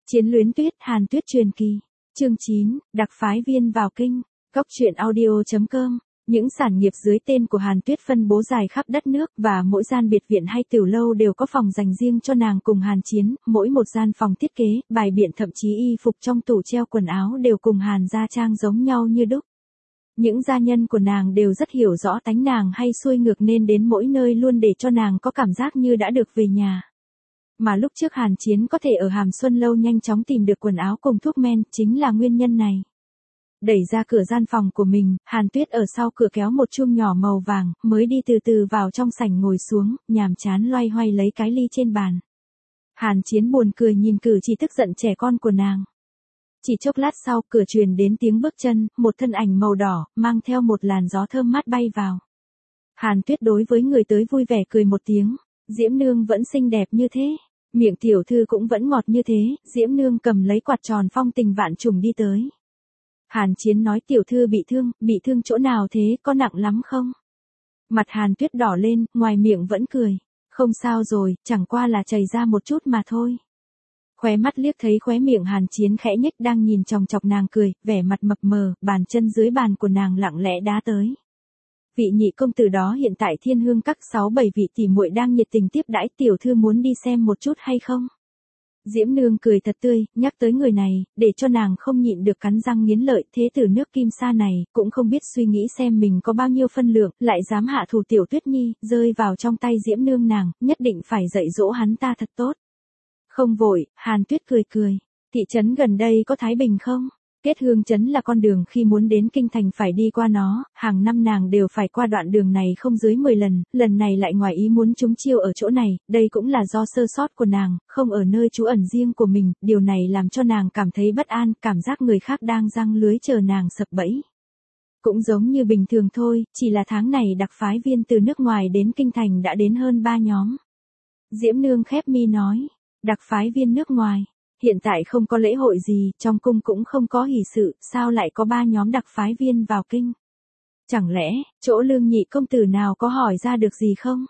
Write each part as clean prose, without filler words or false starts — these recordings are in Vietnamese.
Chiến luyến tuyết, Hàn Tuyết truyền kỳ. Chương 9, đặc phái viên vào kinh. Góc truyện audio.com. Những sản nghiệp dưới tên của Hàn Tuyết phân bố dài khắp đất nước và mỗi gian biệt viện hay tiểu lâu đều có phòng dành riêng cho nàng cùng Hàn Chiến, mỗi một gian phòng thiết kế, bài biện thậm chí y phục trong tủ treo quần áo đều cùng Hàn gia trang giống nhau như đúc. Những gia nhân của nàng đều rất hiểu rõ tánh nàng hay xuôi ngược nên đến mỗi nơi luôn để cho nàng có cảm giác như đã được về nhà. Mà lúc trước Hàn Chiến có thể ở Hàm Xuân Lâu nhanh chóng tìm được quần áo cùng thuốc men chính là nguyên nhân này. Đẩy ra cửa gian phòng của mình, Hàn Tuyết ở sau cửa kéo một chum nhỏ màu vàng, mới đi từ từ vào trong sảnh ngồi xuống, nhàm chán loay hoay lấy cái ly trên bàn. Hàn Chiến buồn cười nhìn cử chỉ tức giận trẻ con của nàng. Chỉ chốc lát sau, cửa truyền đến tiếng bước chân, một thân ảnh màu đỏ, mang theo một làn gió thơm mát bay vào. Hàn Tuyết đối với người tới vui vẻ cười một tiếng, Diễm Nương vẫn xinh đẹp như thế, miệng tiểu thư cũng vẫn ngọt như thế, Diễm Nương cầm lấy quạt tròn phong tình vạn trùng đi tới. Hàn Chiến nói tiểu thư bị thương chỗ nào thế, có nặng lắm không? Mặt Hàn Tuyết đỏ lên, ngoài miệng vẫn cười, không sao rồi, chẳng qua là chảy ra một chút mà thôi. Khóe mắt liếc thấy khóe miệng Hàn Chiến khẽ nhếch đang nhìn chòng chọc nàng cười, vẻ mặt mập mờ, bàn chân dưới bàn của nàng lặng lẽ đá tới. Vị nhị công tử đó hiện tại Thiên Hương các 6-7 vị tỷ muội đang nhiệt tình tiếp đãi, tiểu thư muốn đi xem một chút hay không? Diễm Nương cười thật tươi, nhắc tới người này, để cho nàng không nhịn được cắn răng nghiến lợi, thế tử nước Kim Sa này, cũng không biết suy nghĩ xem mình có bao nhiêu phân lượng, lại dám hạ thủ tiểu Tuyết Nhi, rơi vào trong tay Diễm Nương nàng, nhất định phải dạy dỗ hắn ta thật tốt. Không vội, Hàn Tuyết cười, thị trấn gần đây có Thái Bình không? Kết Hương trấn là con đường khi muốn đến kinh thành phải đi qua nó, hàng năm nàng đều phải qua đoạn đường này không dưới 10 lần, lần này lại ngoài ý muốn trúng chiêu ở chỗ này, đây cũng là do sơ sót của nàng, không ở nơi trú ẩn riêng của mình, điều này làm cho nàng cảm thấy bất an, cảm giác người khác đang giăng lưới chờ nàng sập bẫy. Cũng giống như bình thường thôi, chỉ là tháng này đặc phái viên từ nước ngoài đến kinh thành đã đến hơn 3 nhóm. Diễm Nương khép mi nói, đặc phái viên nước ngoài. Hiện tại không có lễ hội gì, trong cung cũng không có hỷ sự, sao lại có 3 nhóm đặc phái viên vào kinh? Chẳng lẽ, chỗ Lương nhị công tử nào có hỏi ra được gì không?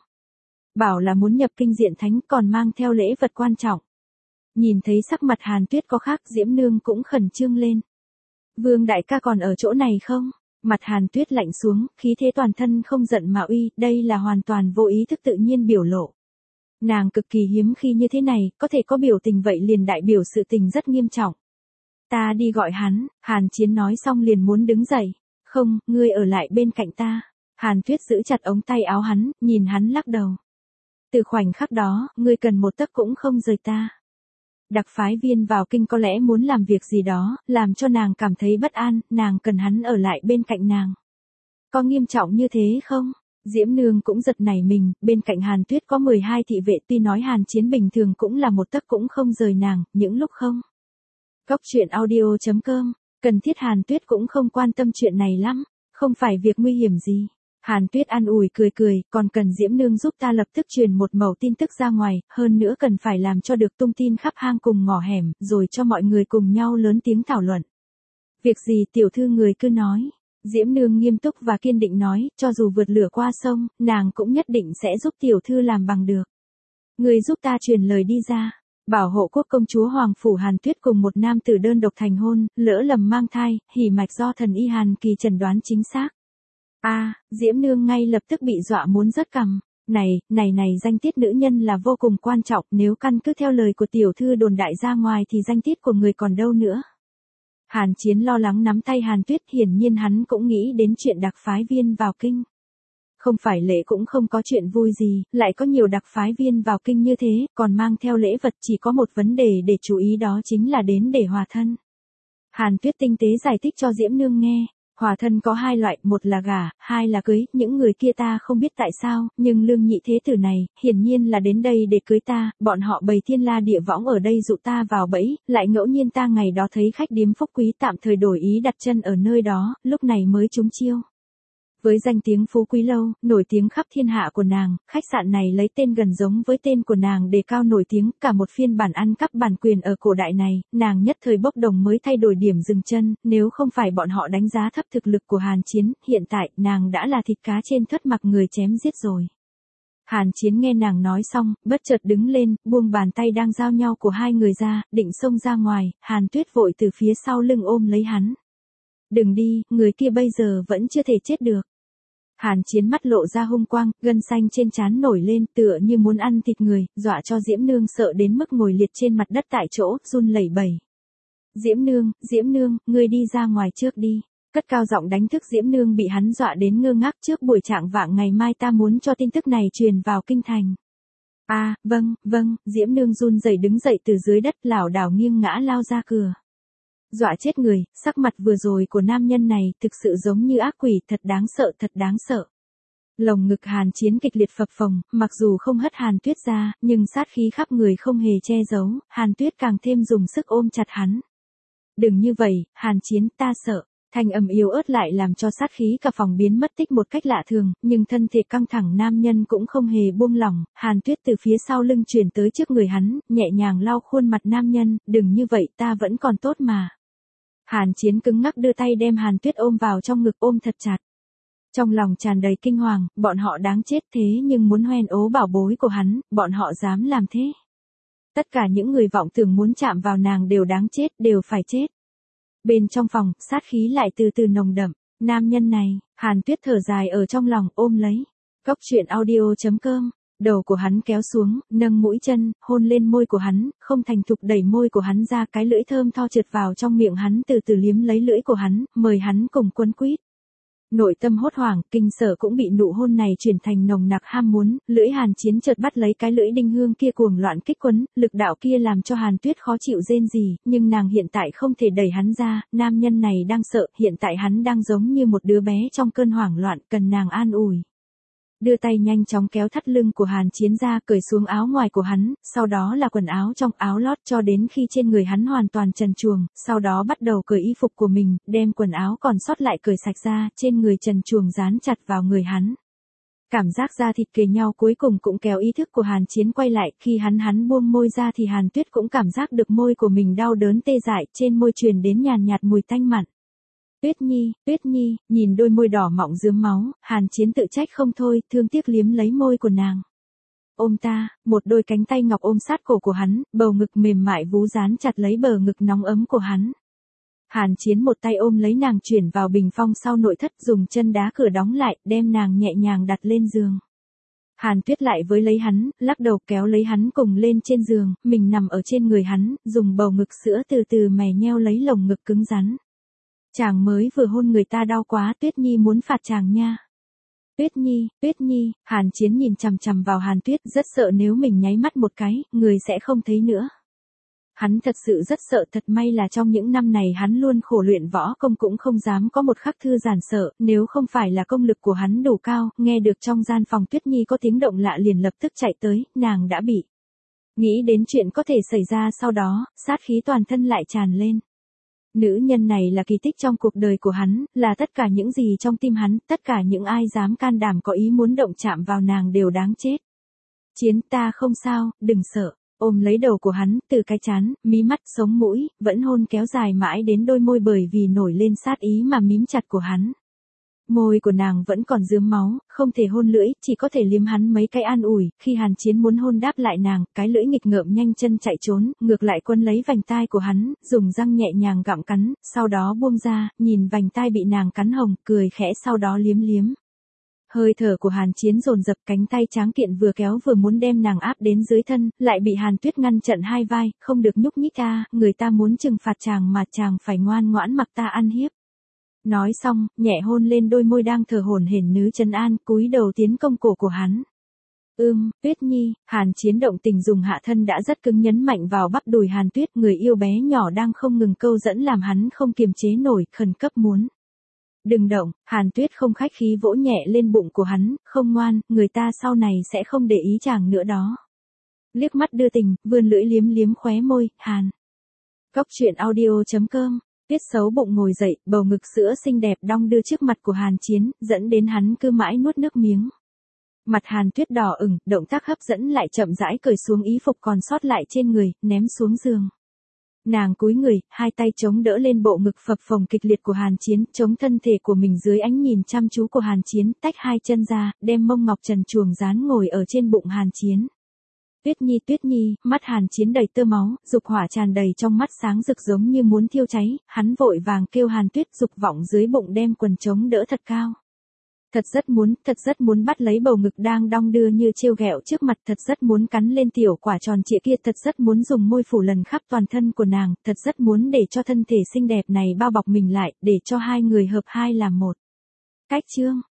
Bảo là muốn nhập kinh diện thánh còn mang theo lễ vật quan trọng. Nhìn thấy sắc mặt Hàn Tuyết có khác, Diễm Nương cũng khẩn trương lên. Vương đại ca còn ở chỗ này không? Mặt Hàn Tuyết lạnh xuống, khí thế toàn thân không giận mà uy, đây là hoàn toàn vô ý thức tự nhiên biểu lộ. Nàng cực kỳ hiếm khi như thế này, có thể có biểu tình vậy liền đại biểu sự tình rất nghiêm trọng. Ta đi gọi hắn, Hàn Chiến nói xong liền muốn đứng dậy. Không, ngươi ở lại bên cạnh ta. Hàn Tuyết giữ chặt ống tay áo hắn, nhìn hắn lắc đầu. Từ khoảnh khắc đó, ngươi cần một tấc cũng không rời ta. Đặc phái viên vào kinh có lẽ muốn làm việc gì đó, làm cho nàng cảm thấy bất an, nàng cần hắn ở lại bên cạnh nàng. Có nghiêm trọng như thế không? Diễm Nương cũng giật nảy mình, bên cạnh Hàn Tuyết có 12 thị vệ, tuy nói Hàn Chiến bình thường cũng là một tấc cũng không rời nàng, những lúc không. Góc truyện audio.com, cần thiết Hàn Tuyết cũng không quan tâm chuyện này lắm, không phải việc nguy hiểm gì. Hàn Tuyết an ủi cười, còn cần Diễm Nương giúp ta lập tức truyền một mẩu tin tức ra ngoài, hơn nữa cần phải làm cho được tung tin khắp hang cùng ngõ hẻm, rồi cho mọi người cùng nhau lớn tiếng thảo luận. Việc gì tiểu thư người cứ nói. Diễm Nương nghiêm túc và kiên định nói, cho dù vượt lửa qua sông, nàng cũng nhất định sẽ giúp tiểu thư làm bằng được. Người giúp ta truyền lời đi ra, bảo hộ quốc công chúa Hoàng phủ Hàn Tuyết cùng một nam tử đơn độc thành hôn, lỡ lầm mang thai, hỉ mạch do thần y Hàn Kỳ chẩn đoán chính xác. Diễm Nương ngay lập tức bị dọa muốn rớt cằm. Này, danh tiết nữ nhân là vô cùng quan trọng, nếu căn cứ theo lời của tiểu thư đồn đại ra ngoài thì danh tiết của người còn đâu nữa. Hàn Chiến lo lắng nắm tay Hàn Tuyết, hiển nhiên hắn cũng nghĩ đến chuyện đặc phái viên vào kinh. Không phải lễ cũng không có chuyện vui gì, lại có nhiều đặc phái viên vào kinh như thế, còn mang theo lễ vật, chỉ có một vấn đề để chú ý đó chính là đến để hòa thân. Hàn Tuyết tinh tế giải thích cho Diễm Nương nghe, hòa thân có 2 loại, một là gả, 2 là cưới, những người kia ta không biết tại sao, nhưng Lương nhị thế tử này, hiển nhiên là đến đây để cưới ta, bọn họ bày thiên la địa võng ở đây dụ ta vào bẫy, lại ngẫu nhiên ta ngày đó thấy khách điếm Phúc Quý tạm thời đổi ý đặt chân ở nơi đó, lúc này mới trúng chiêu. Với danh tiếng Phú Quý Lâu, nổi tiếng khắp thiên hạ của nàng, khách sạn này lấy tên gần giống với tên của nàng để cao nổi tiếng, cả một phiên bản ăn cắp bản quyền ở cổ đại này, nàng nhất thời bốc đồng mới thay đổi điểm dừng chân, nếu không phải bọn họ đánh giá thấp thực lực của Hàn Chiến, hiện tại, nàng đã là thịt cá trên thớt mặc người chém giết rồi. Hàn Chiến nghe nàng nói xong, bất chợt đứng lên, buông bàn tay đang giao nhau của hai người ra, định xông ra ngoài, Hàn Tuyết vội từ phía sau lưng ôm lấy hắn. Đừng đi, người kia bây giờ vẫn chưa thể chết được. Hàn Chiến mắt lộ ra hung quang, gân xanh trên trán nổi lên tựa như muốn ăn thịt người, dọa cho Diễm Nương sợ đến mức ngồi liệt trên mặt đất tại chỗ, run lẩy bẩy. Diễm Nương, ngươi đi ra ngoài trước đi. Cất cao giọng đánh thức Diễm Nương bị hắn dọa đến ngơ ngác trước buổi trạng vạng ngày mai ta muốn cho tin tức này truyền vào kinh thành. Vâng, Diễm Nương run rẩy đứng dậy từ dưới đất lảo đảo nghiêng ngã lao ra cửa. Dọa chết người, sắc mặt vừa rồi của nam nhân này thực sự giống như ác quỷ, thật đáng sợ. Lồng ngực Hàn Chiến kịch liệt phập phồng, mặc dù không hất Hàn Tuyết ra, nhưng sát khí khắp người không hề che giấu, Hàn Tuyết càng thêm dùng sức ôm chặt hắn. Đừng như vậy, Hàn Chiến, ta sợ. Thanh âm yếu ớt lại làm cho sát khí cả phòng biến mất tích một cách lạ thường, nhưng thân thể căng thẳng nam nhân cũng không hề buông lỏng, Hàn Tuyết từ phía sau lưng chuyển tới trước người hắn, nhẹ nhàng lau khuôn mặt nam nhân, đừng như vậy ta vẫn còn tốt mà. Hàn Chiến cứng ngắc đưa tay đem Hàn Tuyết ôm vào trong ngực ôm thật chặt. Trong lòng tràn đầy kinh hoàng, bọn họ đáng chết thế nhưng muốn hoen ố bảo bối của hắn, bọn họ dám làm thế. Tất cả những người vọng tưởng muốn chạm vào nàng đều đáng chết, đều phải chết. Bên trong phòng, sát khí lại từ từ nồng đậm, nam nhân này, Hàn Tuyết thở dài ở trong lòng ôm lấy. Cốc truyện audio.com, đầu của hắn kéo xuống, nâng mũi chân, hôn lên môi của hắn, không thành thục đẩy môi của hắn ra cái lưỡi thơm tho trượt vào trong miệng hắn từ từ liếm lấy lưỡi của hắn, mời hắn cùng quấn quýt. Nội tâm hốt hoảng, kinh sợ cũng bị nụ hôn này chuyển thành nồng nặc ham muốn, lưỡi Hàn Chiến chợt bắt lấy cái lưỡi đinh hương kia cuồng loạn kích quấn, lực đạo kia làm cho Hàn Tuyết khó chịu rên rỉ, nhưng nàng hiện tại không thể đẩy hắn ra, nam nhân này đang sợ, hiện tại hắn đang giống như một đứa bé trong cơn hoảng loạn, cần nàng an ủi. Đưa tay nhanh chóng kéo thắt lưng của Hàn Chiến ra cởi xuống áo ngoài của hắn, sau đó là quần áo trong áo lót cho đến khi trên người hắn hoàn toàn trần truồng, sau đó bắt đầu cởi y phục của mình, đem quần áo còn sót lại cởi sạch ra, trên người trần truồng dán chặt vào người hắn. Cảm giác da thịt kề nhau cuối cùng cũng kéo ý thức của Hàn Chiến quay lại, khi hắn buông môi ra thì Hàn Tuyết cũng cảm giác được môi của mình đau đớn tê dại, trên môi truyền đến nhàn nhạt mùi tanh mặn. Tuyết Nhi, nhìn đôi môi đỏ mọng rướm máu, Hàn Chiến tự trách không thôi, thương tiếc liếm lấy môi của nàng. Ôm ta, một đôi cánh tay ngọc ôm sát cổ của hắn, bầu ngực mềm mại vú dán chặt lấy bờ ngực nóng ấm của hắn. Hàn Chiến một tay ôm lấy nàng chuyển vào bình phong sau nội thất, dùng chân đá cửa đóng lại, đem nàng nhẹ nhàng đặt lên giường. Hàn Tuyết lại với lấy hắn, lắc đầu kéo lấy hắn cùng lên trên giường, mình nằm ở trên người hắn, dùng bầu ngực sữa từ từ mè nheo lấy lồng ngực cứng rắn. Chàng mới vừa hôn người ta đau quá, Tuyết Nhi muốn phạt chàng nha. Tuyết Nhi, Hàn Chiến nhìn chằm chằm vào Hàn Tuyết, rất sợ nếu mình nháy mắt một cái, người sẽ không thấy nữa. Hắn thật sự rất sợ, thật may là trong những năm này hắn luôn khổ luyện võ công cũng không dám có một khắc thư giãn sợ, nếu không phải là công lực của hắn đủ cao, nghe được trong gian phòng Tuyết Nhi có tiếng động lạ liền lập tức chạy tới, nàng đã bị. Nghĩ đến chuyện có thể xảy ra sau đó, sát khí toàn thân lại tràn lên. Nữ nhân này là kỳ tích trong cuộc đời của hắn, là tất cả những gì trong tim hắn, tất cả những ai dám can đảm có ý muốn động chạm vào nàng đều đáng chết. Chiến, ta không sao, đừng sợ. Ôm lấy đầu của hắn, từ cái trán, mí mắt, sống mũi, vẫn hôn kéo dài mãi đến đôi môi bởi vì nổi lên sát ý mà mím chặt của hắn. Môi của nàng vẫn còn rướm máu, không thể hôn lưỡi, chỉ có thể liếm hắn mấy cái an ủi, khi Hàn Chiến muốn hôn đáp lại nàng, cái lưỡi nghịch ngợm nhanh chân chạy trốn, ngược lại quấn lấy vành tai của hắn, dùng răng nhẹ nhàng gặm cắn, sau đó buông ra, nhìn vành tai bị nàng cắn hồng, cười khẽ sau đó liếm liếm. Hơi thở của Hàn Chiến dồn dập, cánh tay tráng kiện vừa kéo vừa muốn đem nàng áp đến dưới thân, lại bị Hàn Tuyết ngăn chặn hai vai, không được nhúc nhích ta, người ta muốn trừng phạt chàng mà chàng phải ngoan ngoãn mặc ta ăn hiếp. Nói xong, nhẹ hôn lên đôi môi đang thở hổn hển nữ trấn an, cúi đầu tiến công cổ của hắn. Tuyết Nhi, Hàn Chiến động tình dùng hạ thân đã rất cứng nhấn mạnh vào bắp đùi Hàn Tuyết, người yêu bé nhỏ đang không ngừng câu dẫn làm hắn không kiềm chế nổi, khẩn cấp muốn. Đừng động, Hàn Tuyết không khách khí vỗ nhẹ lên bụng của hắn, không ngoan, người ta sau này sẽ không để ý chàng nữa đó. Liếc mắt đưa tình, vươn lưỡi liếm liếm khóe môi, Hàn. Cốc truyện audio.com, Tuyết xấu bụng ngồi dậy, bầu ngực sữa xinh đẹp đong đưa trước mặt của Hàn Chiến, dẫn đến hắn cứ mãi nuốt nước miếng. Mặt Hàn Tuyết đỏ ửng, động tác hấp dẫn lại chậm rãi cởi xuống y phục còn sót lại trên người, ném xuống giường. Nàng cúi người, hai tay chống đỡ lên bộ ngực phập phồng kịch liệt của Hàn Chiến, chống thân thể của mình dưới ánh nhìn chăm chú của Hàn Chiến, tách hai chân ra, đem mông ngọc trần truồng dán ngồi ở trên bụng Hàn Chiến. Tuyết Nhi, mắt Hàn Chiến đầy tơ máu, dục hỏa tràn đầy trong mắt sáng rực giống như muốn thiêu cháy, hắn vội vàng kêu Hàn Tuyết, dục vọng dưới bụng đem quần chống đỡ thật cao. Thật rất muốn bắt lấy bầu ngực đang đong đưa như trêu ghẹo trước mặt, thật rất muốn cắn lên tiểu quả tròn trịa kia, thật rất muốn dùng môi phủ lần khắp toàn thân của nàng, thật rất muốn để cho thân thể xinh đẹp này bao bọc mình lại, để cho hai người hợp hai làm một. Cách chương